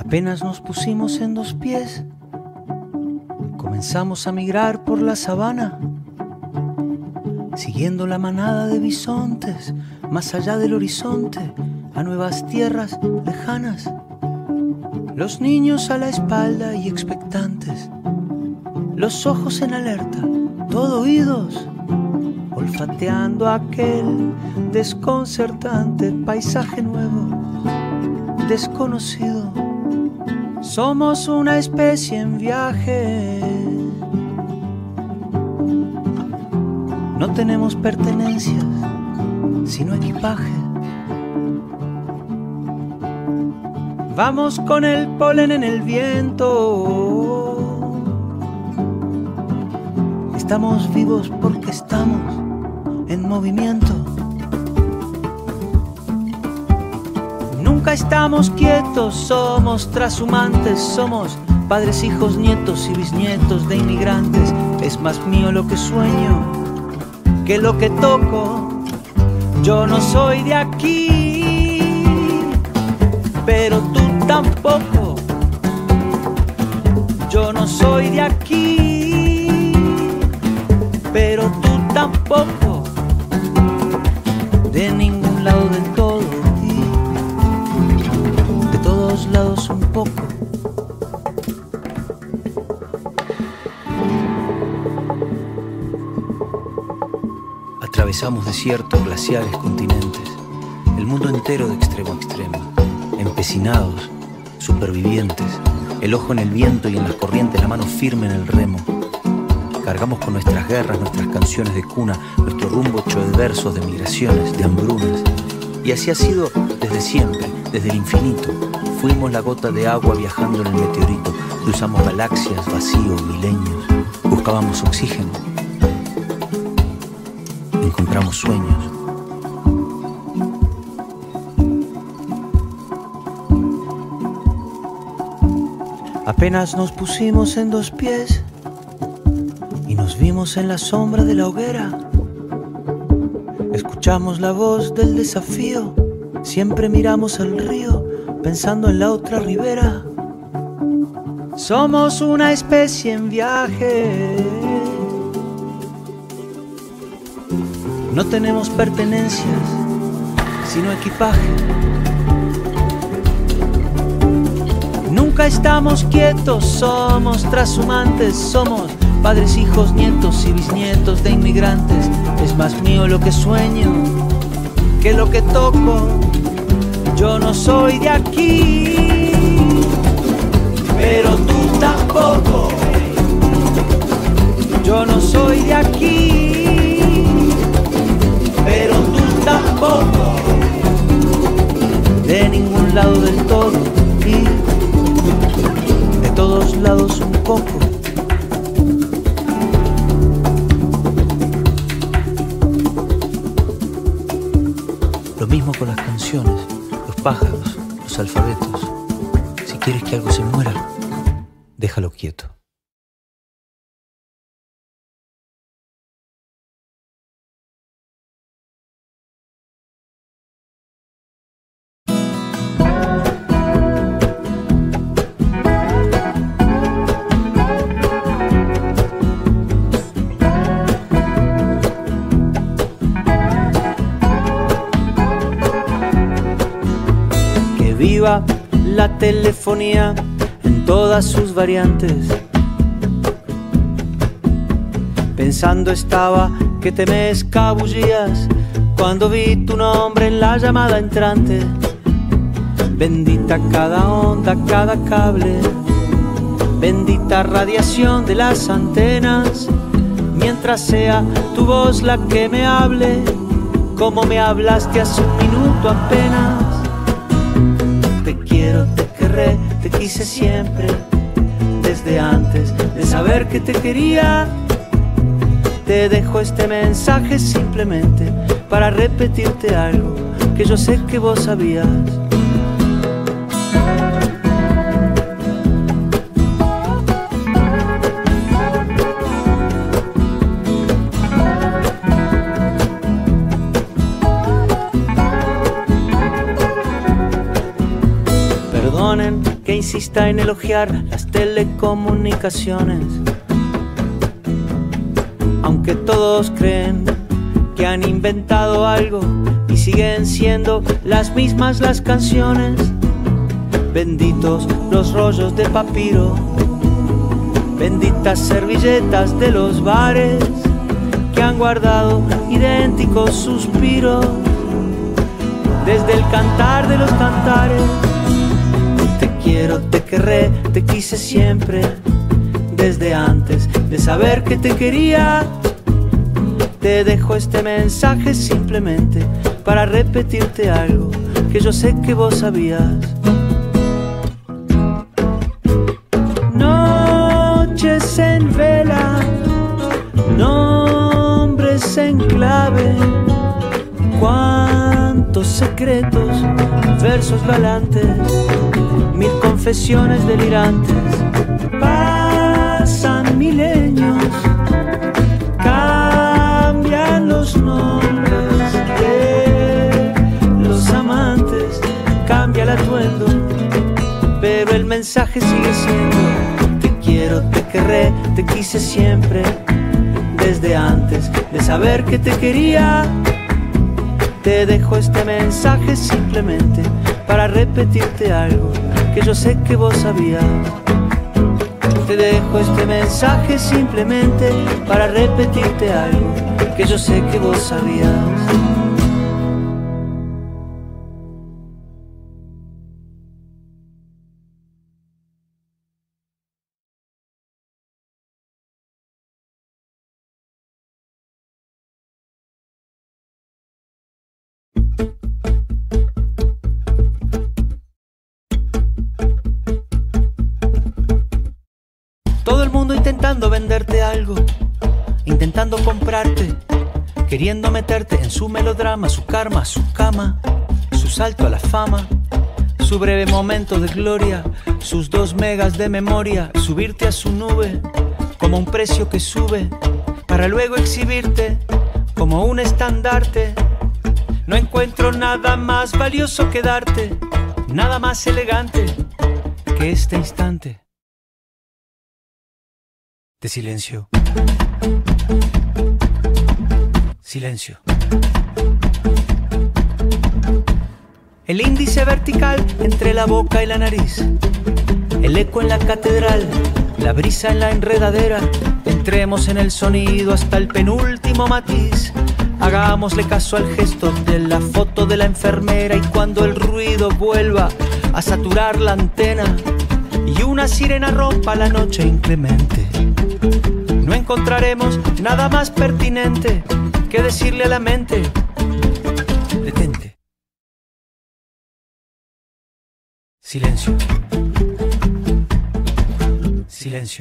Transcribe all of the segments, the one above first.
Apenas nos pusimos en dos pies, comenzamos a migrar por la sabana, siguiendo la manada de bisontes, más allá del horizonte, a nuevas tierras lejanas. Los niños a la espalda y expectantes, los ojos en alerta, todo oídos, olfateando aquel desconcertante paisaje nuevo, desconocido. Somos una especie en viaje. No tenemos pertenencias, sino equipaje. Vamos con el polen en el viento. Estamos vivos porque estamos en movimiento. Nunca estamos quietos, somos trashumantes, somos padres, hijos, nietos y bisnietos de inmigrantes. Es más mío lo que sueño que lo que toco. Yo no soy de aquí, pero tú tampoco. Yo no soy de aquí, pero tú tampoco. De ningún lado del todo y de todos lados un poco. Atravesamos desiertos, glaciares, continentes, el mundo entero de extremo a extremo, empecinados, supervivientes, el ojo en el viento y en las corrientes, la mano firme en el remo. Cargamos con nuestras guerras, nuestras canciones de cuna, nuestro rumbo hecho de versos, de migraciones, de hambrunas. Y así ha sido desde siempre, desde el infinito. Fuimos la gota de agua viajando en el meteorito. Cruzamos galaxias, vacíos, milenios. Buscábamos oxígeno. Encontramos sueños. Apenas nos pusimos en dos pies y nos vimos en la sombra de la hoguera. Escuchamos la voz del desafío, siempre miramos al río, pensando en la otra ribera. Somos una especie en viaje. No tenemos pertenencias, sino equipaje. Nunca estamos quietos, somos trashumantes, somos padres, hijos, nietos y bisnietos de inmigrantes. Es más mío lo que sueño que lo que toco. Yo no soy de aquí, pero tú tampoco. Yo no soy de aquí, pero tú tampoco. De ningún lado del todo y de todos lados un poco. Lo mismo con las canciones, los pájaros, los alfabetos. Si quieres que algo se muera, déjalo quieto. Viva la telefonía en todas sus variantes. Pensando estaba que te me escabullías cuando vi tu nombre en la llamada entrante. Bendita cada onda, cada cable, bendita radiación de las antenas. Mientras sea tu voz la que me hable, como me hablaste hace un minuto apenas. Te quiero, te querré, te quise siempre, desde antes de saber que te quería. Te dejo este mensaje simplemente para repetirte algo que yo sé que vos sabías. que insista en elogiar las telecomunicaciones. Aunque todos creen que han inventado algo y siguen siendo las mismas las canciones. Benditos los rollos de papiro, benditas servilletas de los bares que han guardado idénticos suspiros desde el cantar de los cantares. Te quiero, te querré, te quise siempre, desde antes de saber que te quería. Te dejo este mensaje simplemente para repetirte algo que yo sé que vos sabías. Noches en vela, nombres en clave, cuántos secretos, versos galantes, mil confesiones delirantes. Pasan milenios, cambian los nombres de los amantes, cambia el atuendo, pero el mensaje sigue siendo: te quiero, te querré, te quise siempre, desde antes de saber que te quería. Te dejo este mensaje simplemente para repetirte algo que yo sé que vos sabías. Te dejo este mensaje simplemente para repetirte algo que yo sé que vos sabías. Todo el mundo intentando venderte algo, intentando comprarte, queriendo meterte en su melodrama, su karma, su cama, su salto a la fama, su breve momento de gloria, sus 2 megas de memoria, subirte a su nube como un precio que sube, para luego exhibirte como un estandarte. No encuentro nada más valioso que darte, nada más elegante que este instante de silencio. Silencio. El índice vertical entre la boca y la nariz, el eco en la catedral, la brisa en la enredadera. Entremos en el sonido hasta el penúltimo matiz. Hagámosle caso al gesto de la foto de la enfermera, y cuando el ruido vuelva a saturar la antena y una sirena rompa la noche inclemente, no encontraremos nada más pertinente que decirle a la mente: detente. Silencio. Silencio.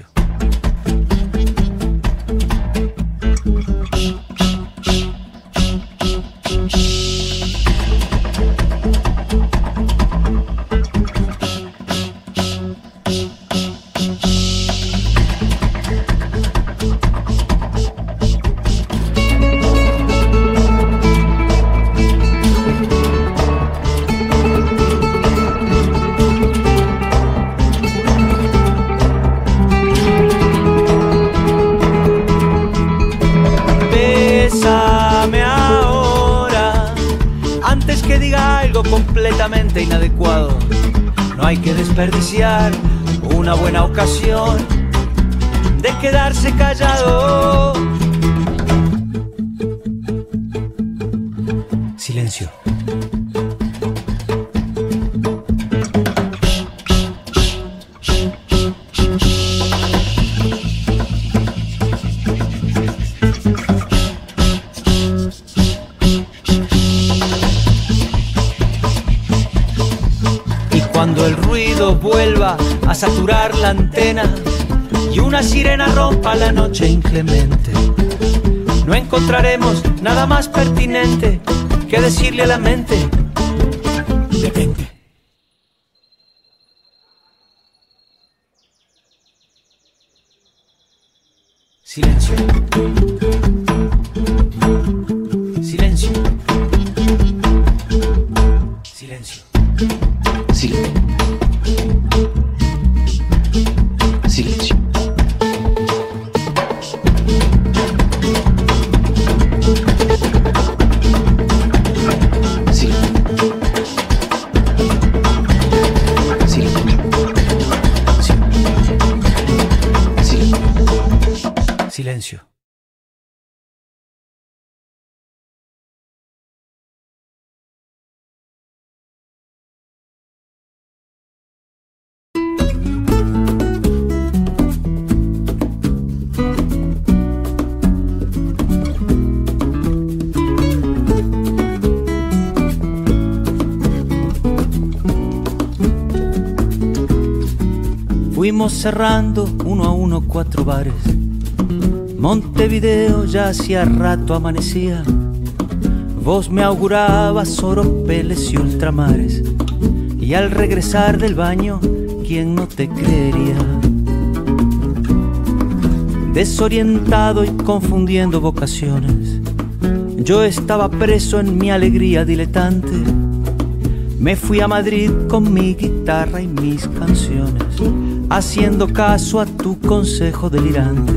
Completamente inadecuado. No hay que desperdiciar una buena ocasión de quedarse callado. Silencio. Cuando el ruido vuelva a saturar la antena y una sirena rompa la noche inclemente, no encontraremos nada más pertinente que decirle a la mente: detente. Silencio. Silencio. Silencio. Silencio. Fuimos cerrando uno a uno 4 bares. Montevideo ya hacía rato amanecía. Vos me augurabas oropeles y ultramares. Y al regresar del baño, ¿quién no te creería? Desorientado y confundiendo vocaciones, yo estaba preso en mi alegría diletante. Me fui a Madrid con mi guitarra y mis canciones, haciendo caso a tu consejo delirante.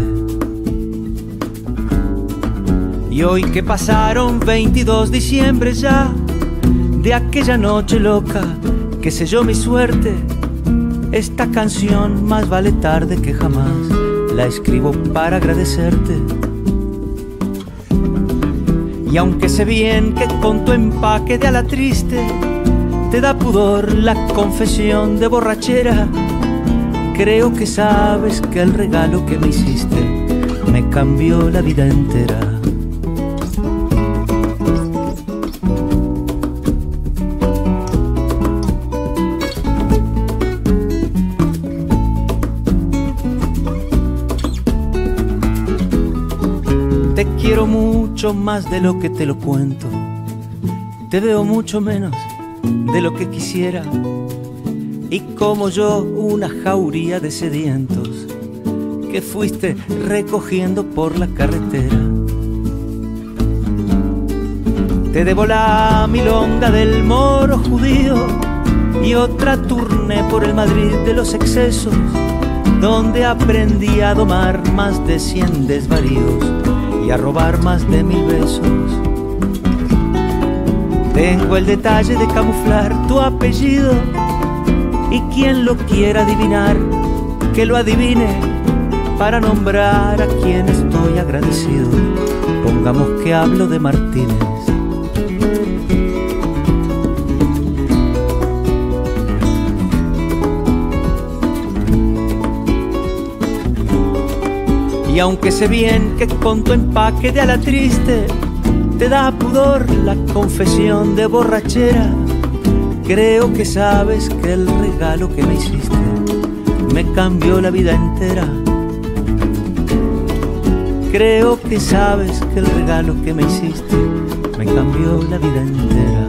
Y hoy que pasaron 22 diciembre ya de aquella noche loca que selló mi suerte, esta canción más vale tarde que jamás. La escribo para agradecerte. Y aunque sé bien que con tu empaque de ala triste te da pudor la confesión de borrachera, creo que sabes que el regalo que me hiciste me cambió la vida entera. Te quiero mucho más de lo que te lo cuento. Te veo mucho menos de lo que quisiera. Y como yo, una jauría de sedientos que fuiste recogiendo por la carretera. Te debo la milonga del moro judío y otra turné por el Madrid de los excesos, donde aprendí a domar más de 100 desvaríos y a robar más de 1000 besos. Tengo el detalle de camuflar tu apellido, y quien lo quiera adivinar, que lo adivine, para nombrar a quien estoy agradecido. Pongamos que hablo de Martínez. Y aunque sé bien que con tu empaque de ala triste te da pudor la confesión de borrachera, creo que sabes que el regalo que me hiciste me cambió la vida entera. Creo que sabes que el regalo que me hiciste me cambió la vida entera.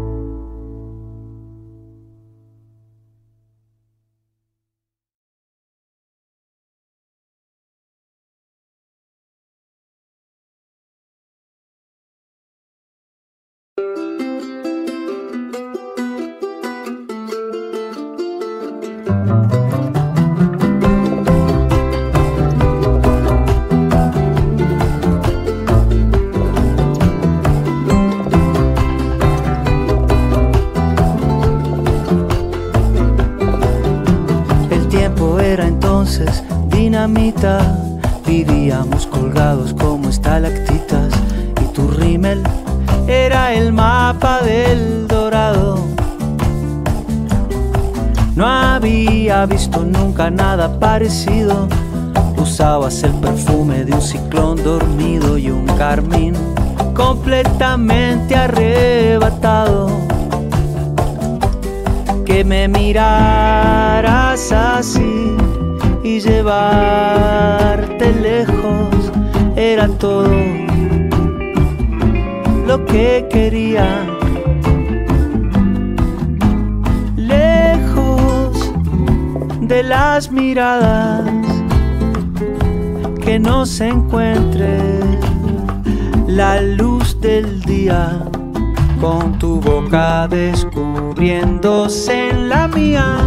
Dinamita, vivíamos colgados como estalactitas, y tu rímel era el mapa del Dorado. No había visto nunca nada parecido. Usabas el perfume de un ciclón dormido y un carmín completamente arrebatado. Que me miraras así y llevarte lejos era todo lo que quería. Lejos de las miradas, que no se encuentre la luz del día, con tu boca descubriéndose en la mía.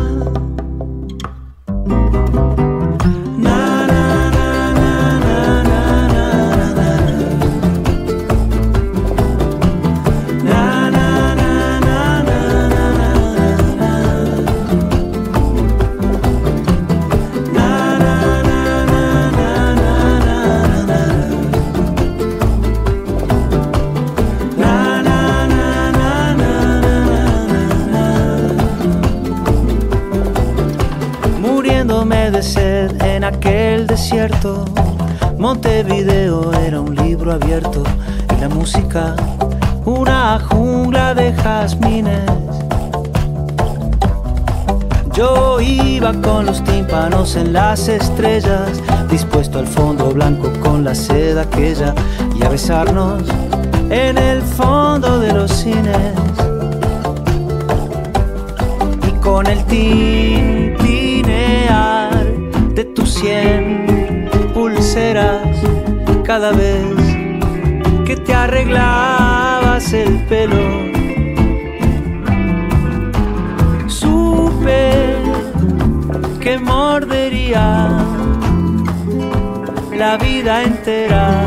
De sed en aquel desierto, Montevideo era un libro abierto y la música una jungla de jazmines. Yo iba con los tímpanos en las estrellas, dispuesto al fondo blanco con la seda aquella, y a besarnos en el fondo de los cines. Y con el tintinear de tus 100 pulseras cada vez que te arreglabas el pelo, supe que mordería la vida entera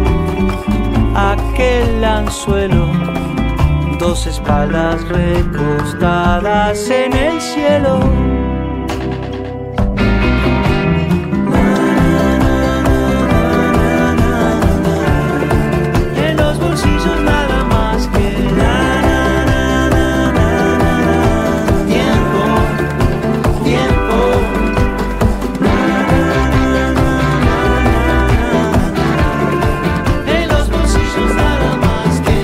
aquel anzuelo, dos espaldas recostadas en el cielo. En los bolsillos nada más que tiempo, tiempo. En los bolsillos nada más que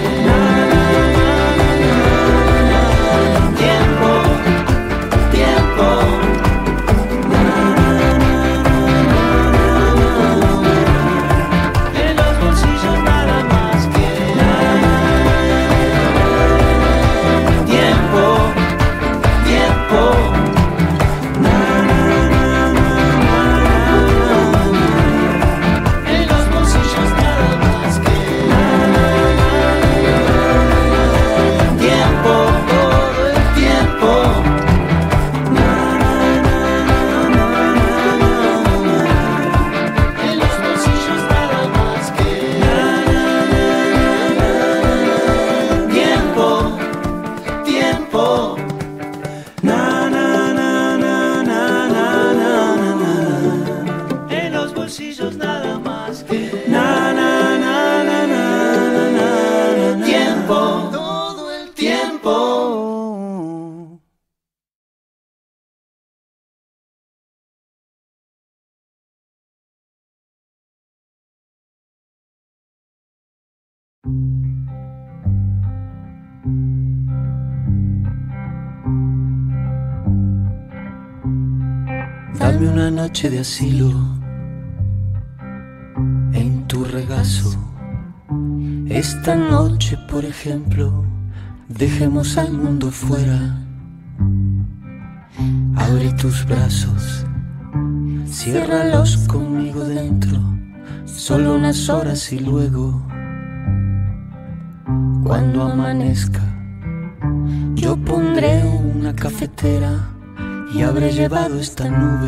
tiempo, tiempo. En los bolsillos nada más que tiempo, tiempo. En los bolsillos nada más que tiempo, todo el tiempo. En los bolsillos nada más que tiempo, tiempo. En los bolsillos nada más que tiempo, todo el tiempo. Dame una noche de asilo en tu regazo. Esta noche, por ejemplo, dejemos al mundo fuera. Abre tus brazos, ciérralos conmigo dentro, solo unas horas y luego, cuando amanezca, yo pondré una cafetera y habré llevado esta nube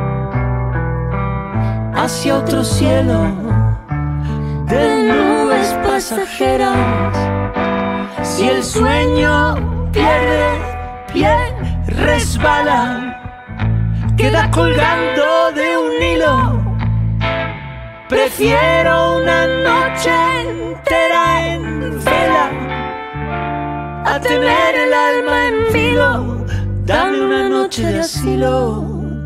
hacia otro cielo de nubes pasajeras. Si el sueño pierde pie, resbala, queda colgando de un hilo. Prefiero una noche entera en vela a tener el alma en vilo. Dame una noche de asilo.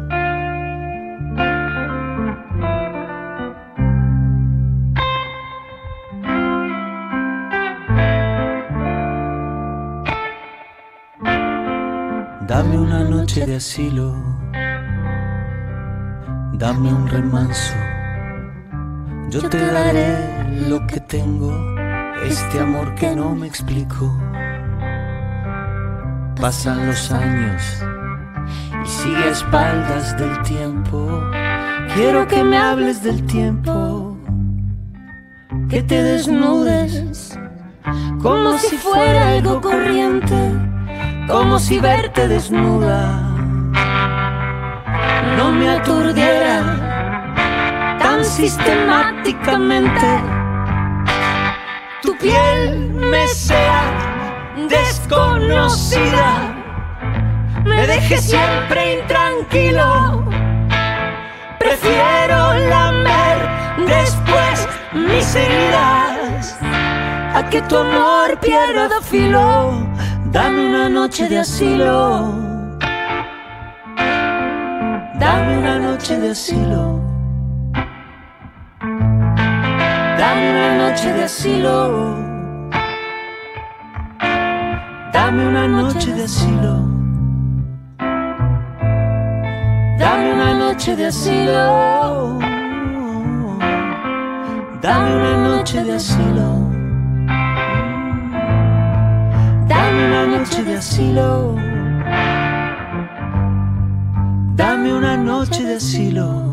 Dame una noche de asilo. Dame un remanso. Yo te daré lo que tengo, este amor que no me explico. Pasan los años y sigue a espaldas del tiempo. Quiero que me hables del tiempo, que te desnudes como si fuera algo corriente, como si verte desnuda no me aturdiera tan sistemáticamente. Tu piel me sea desconocida, me deje siempre intranquilo. Prefiero lamer después mis heridas a que tu amor pierda filo. Dame una noche de asilo. Dame una noche de asilo. Dame una noche de asilo. Dame una noche de asilo. Dame una noche de asilo. Dame una noche de asilo. Dame una noche de asilo. Dame una noche de asilo.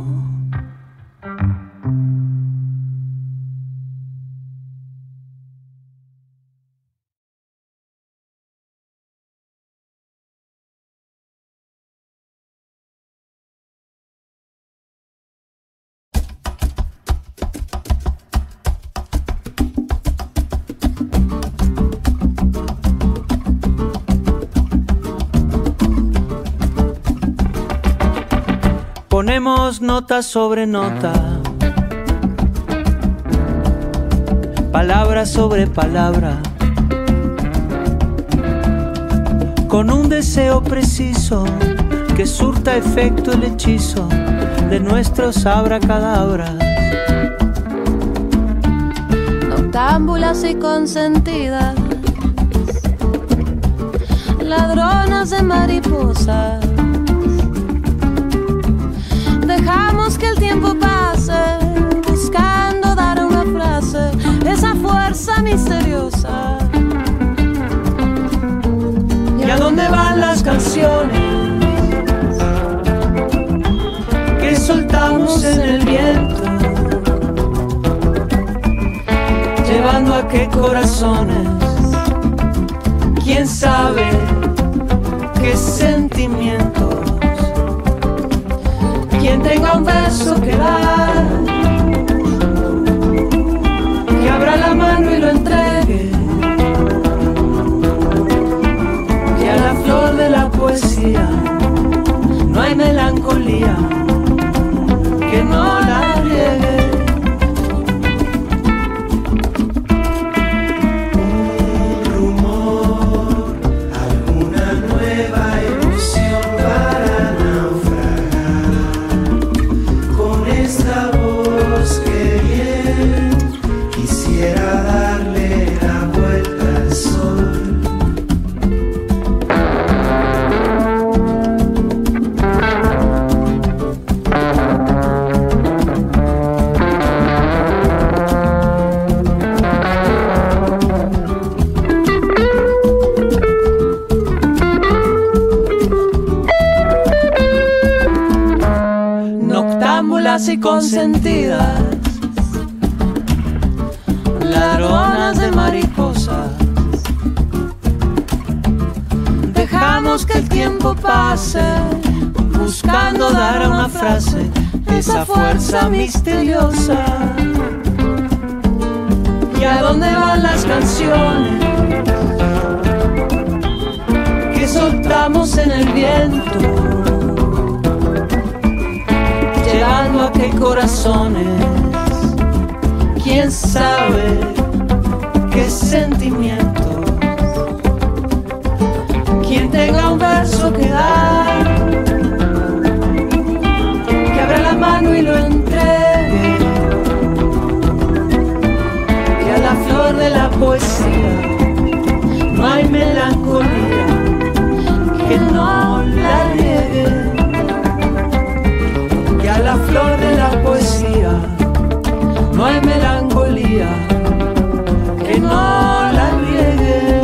Ponemos nota sobre nota, palabra sobre palabra, con un deseo preciso que surta efecto el hechizo de nuestros abracadabras. Noctámbulas y consentidas, ladronas de mariposas. Dejamos que el tiempo pase, buscando dar una frase, esa fuerza misteriosa. ¿Y a dónde van las canciones que soltamos en el viento? Llevando a qué corazones, quién sabe qué sentimientos. Quien tenga un verso que dar, que abra la mano y lo entregue, que a la flor de la poesía no hay melancolía, que no la riegue. Y consentidas, ladronas de mariposas. Dejamos que el tiempo pase, buscando dar a una frase esa fuerza misteriosa. ¿Y a dónde van las canciones que soltamos en el viento? Llevando a qué corazones, quién sabe qué sentimientos. Quien tenga un verso que dar, que abra la mano y lo entregue, que a la flor de la poesía no hay melancolía, que no la riegue. A la flor de la poesía no hay melancolía, que no la riegue.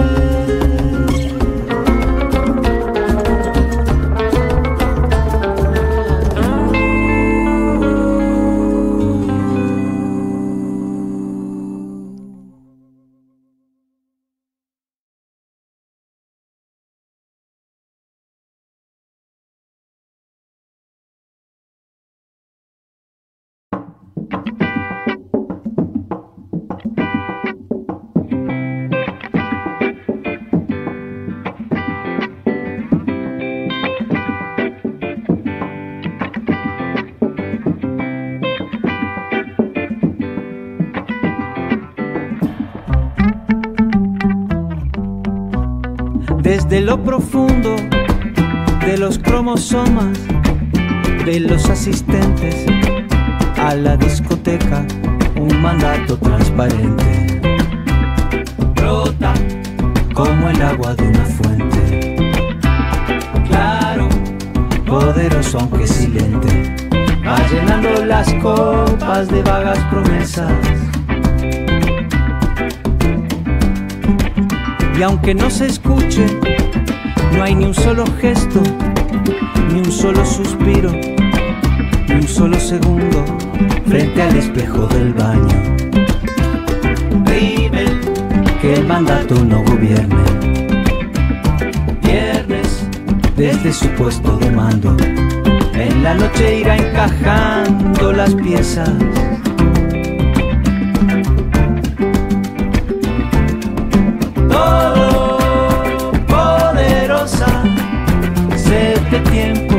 Desde lo profundo de los cromosomas de los asistentes a la discoteca, un mandato transparente brota como el agua de una fuente. Claro, poderoso aunque silente, va llenando las copas de vagas promesas. Y aunque no se escuche, no hay ni un solo gesto, ni un solo suspiro, ni un solo segundo frente al espejo del baño. Dime que el mandato no gobierne. Viernes desde su puesto de mando, en la noche irá encajando las piezas. Todopoderosa, sed de tiempo,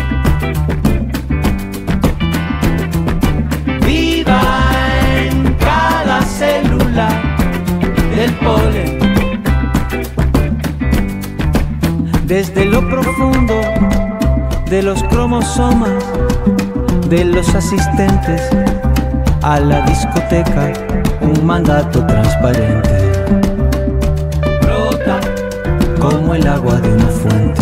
viva en cada célula del polen. Desde lo profundo de los cromosomas de los asistentes a la discoteca, un mandato transparente brota como el agua de una fuente.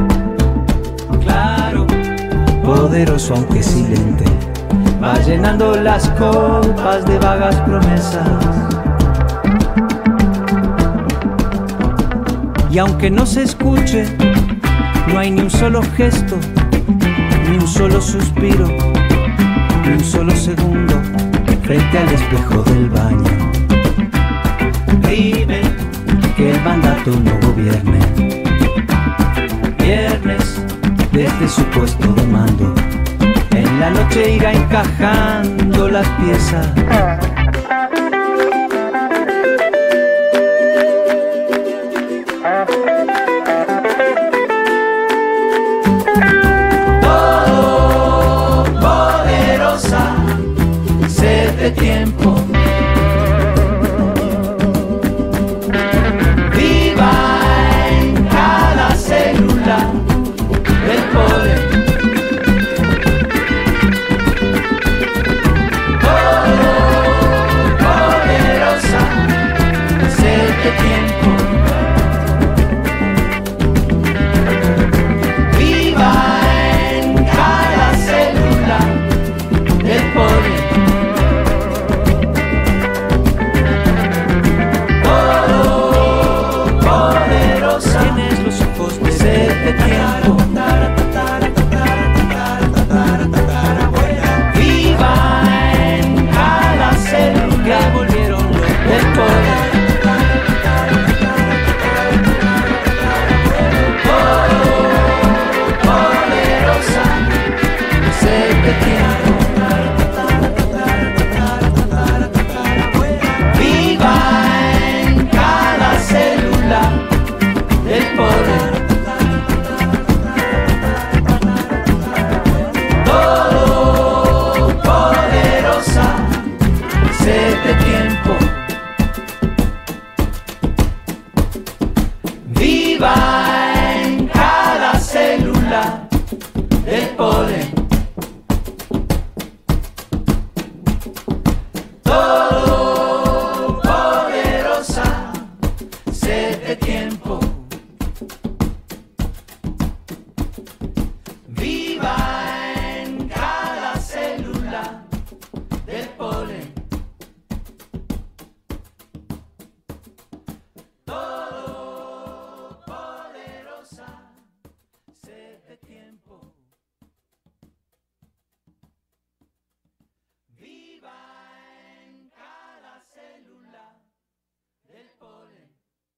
Claro, poderoso aunque silente, va llenando las copas de vagas promesas. Y aunque no se escuche, no hay ni un solo gesto, ni un solo suspiro, ni un solo segundo frente al espejo del baño. Dime que el mandato no gobierne. Viernes desde su puesto de mando, en la noche irá encajando las piezas. Tiempo, viva en cada célula del poder. Poderosa, sed de tiempo, viva en cada célula del poder. Tienes los ojos de sed de tiempo, viva en cada célula que volvieron del poder. Poderosa, sed de tiempo, viva en cada célula del poder. Todopoderosa, sed de tiempo, viva en cada célula del poder. Todopoderosa, sed de tiempo, viva en cada célula del polen. Todopoderosa, sed de tiempo, viva en cada célula del polen.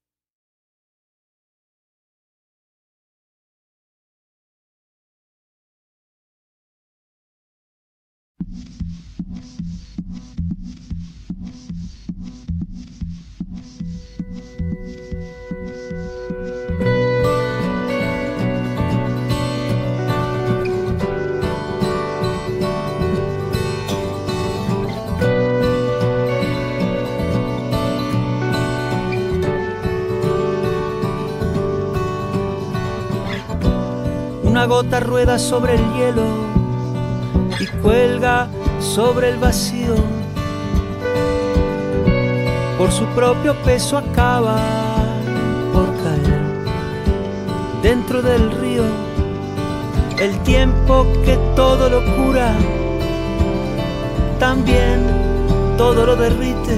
Una gota rueda sobre el hielo y cuelga sobre el vacío. Por su propio peso acaba por caer dentro del río. el tiempo que todo lo cura, también todo lo derrite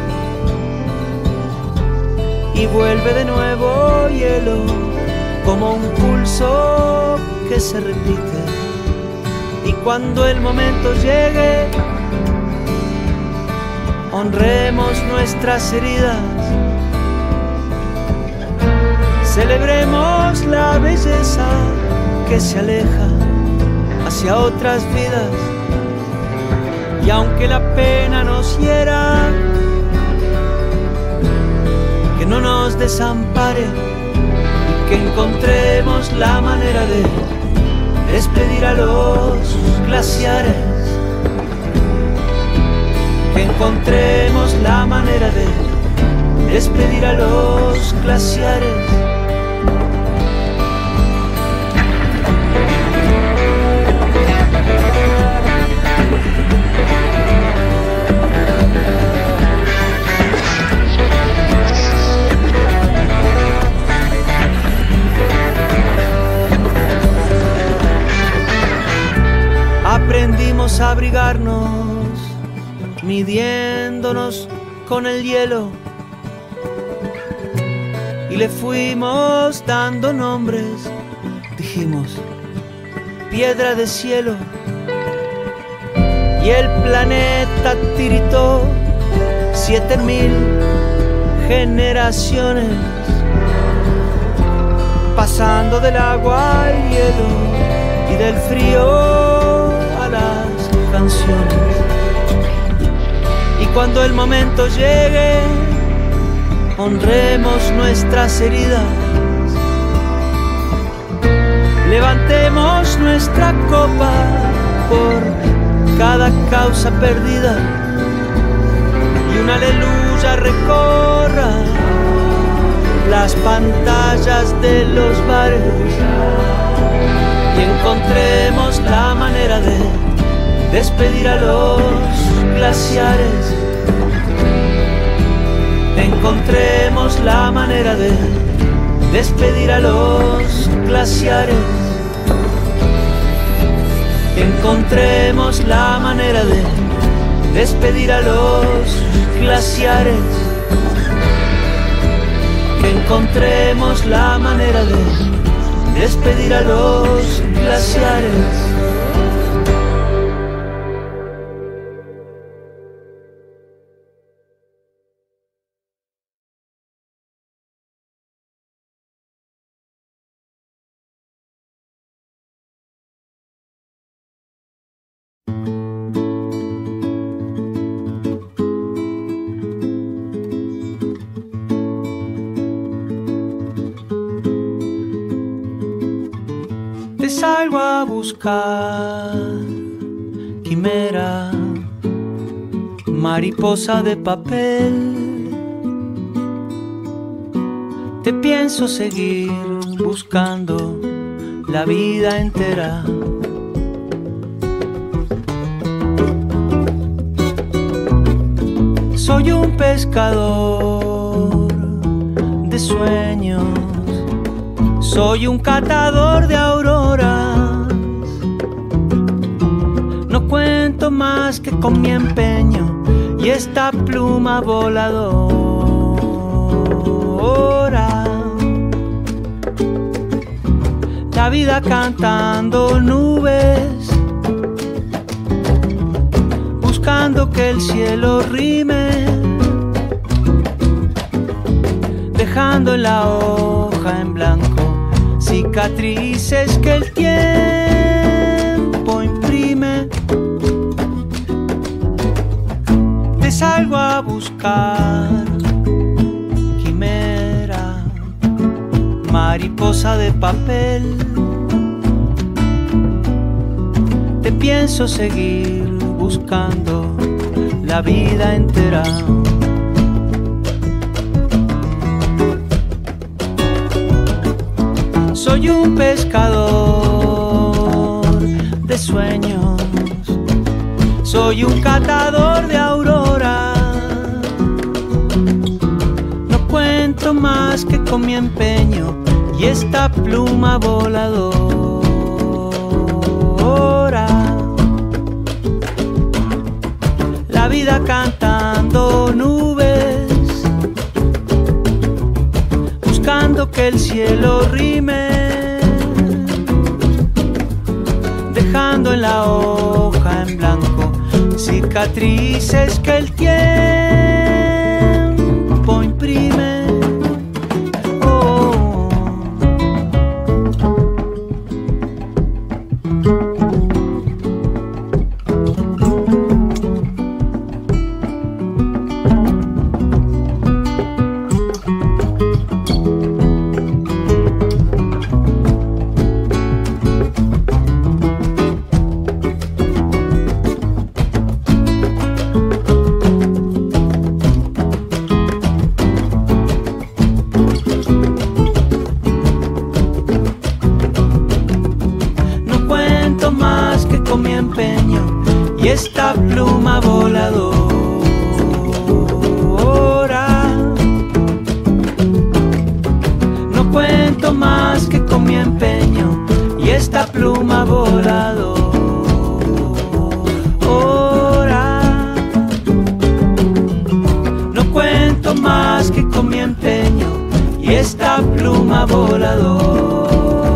y vuelve de nuevo hielo como un pulso que se repite. Y cuando el momento llegue, honremos nuestras heridas, celebremos la belleza que se aleja hacia otras vidas. Y aunque la pena nos hiera, que no nos desampare y que encontremos la manera de despedir a los glaciares, que encontremos la manera de despedir a los glaciares. Aprendimos a abrigarnos, midiéndonos con el hielo, y le fuimos dando nombres. Dijimos, piedra de cielo, y el planeta tiritó 7000 generaciones, pasando del agua al hielo y del frío a las canciones. Y cuando el momento llegue, honremos nuestras heridas, levantemos nuestra copa por cada causa perdida, y una aleluya recorra las pantallas de los bares, y encontremos la manera de despedir a los glaciares. Encontremos la manera de despedir a los glaciares. Encontremos la manera de despedir a los glaciares. Encontremos la manera de despedir a los glaciares. Salgo a buscar quimera, mariposa de papel. Te pienso seguir buscando la vida entera. Soy un pescador de sueños, soy un catador de auroras. No cuento más que con mi empeño y esta pluma voladora. La vida cantando nubes, buscando que el cielo rime, dejando en la hoja en blanco cicatrices que el tiempo imprime. Te salgo a buscar quimera, mariposa de papel. Te pienso seguir buscando la vida entera. Soy un pescador de sueños, soy un catador de auroras. No cuento más que con mi empeño y esta pluma voladora. dejando en la hoja en blanco cicatrices que el tiempo imprime. Esta pluma voladora, no cuento más que con mi empeño y esta pluma voladora, no cuento más que con mi empeño y esta pluma voladora.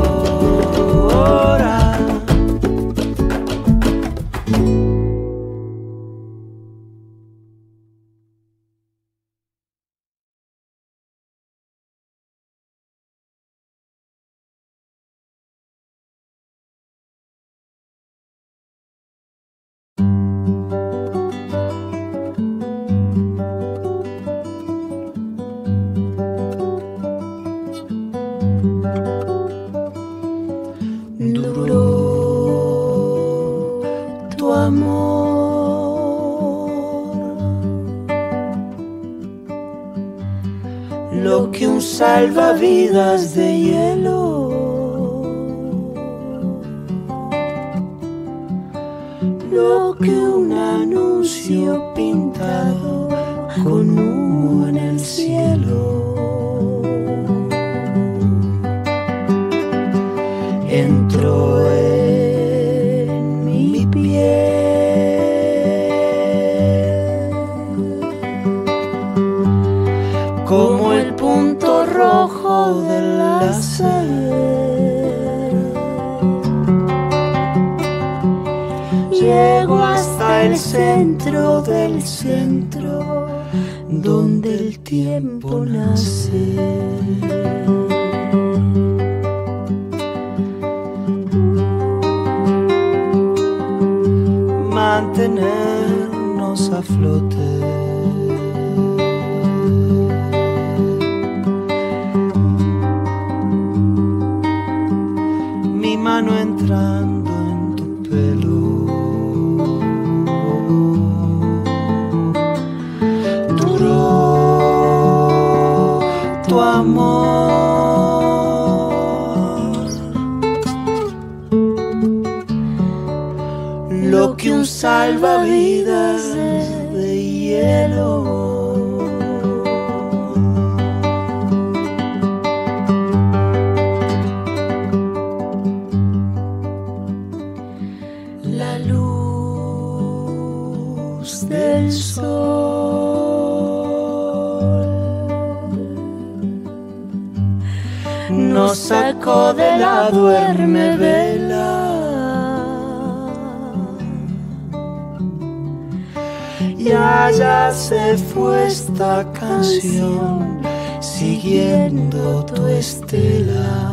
Lo que un salvavidas de hielo, lo que un anuncio pintado con humo en el cielo, entró en mi piel. Como el punto rojo del láser, llego hasta el centro del centro, donde el tiempo nace. Mantenernos a flote. Mano entrando en tu pelo, duró tu amor, lo que un salvavidas de hielo. Del sol nos sacó de la duerme vela y allá se fue esta canción siguiendo tu estela.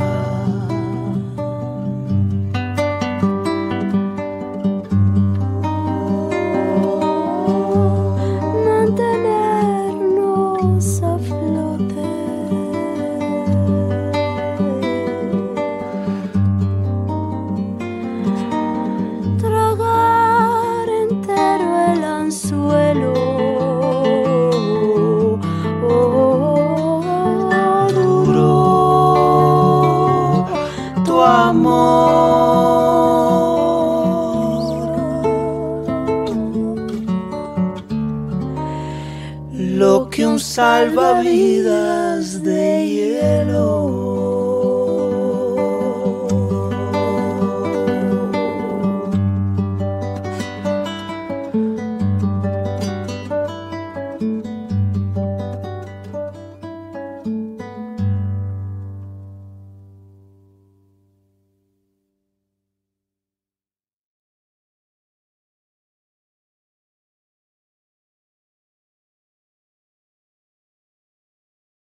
Lo que un salvavidas de hielo.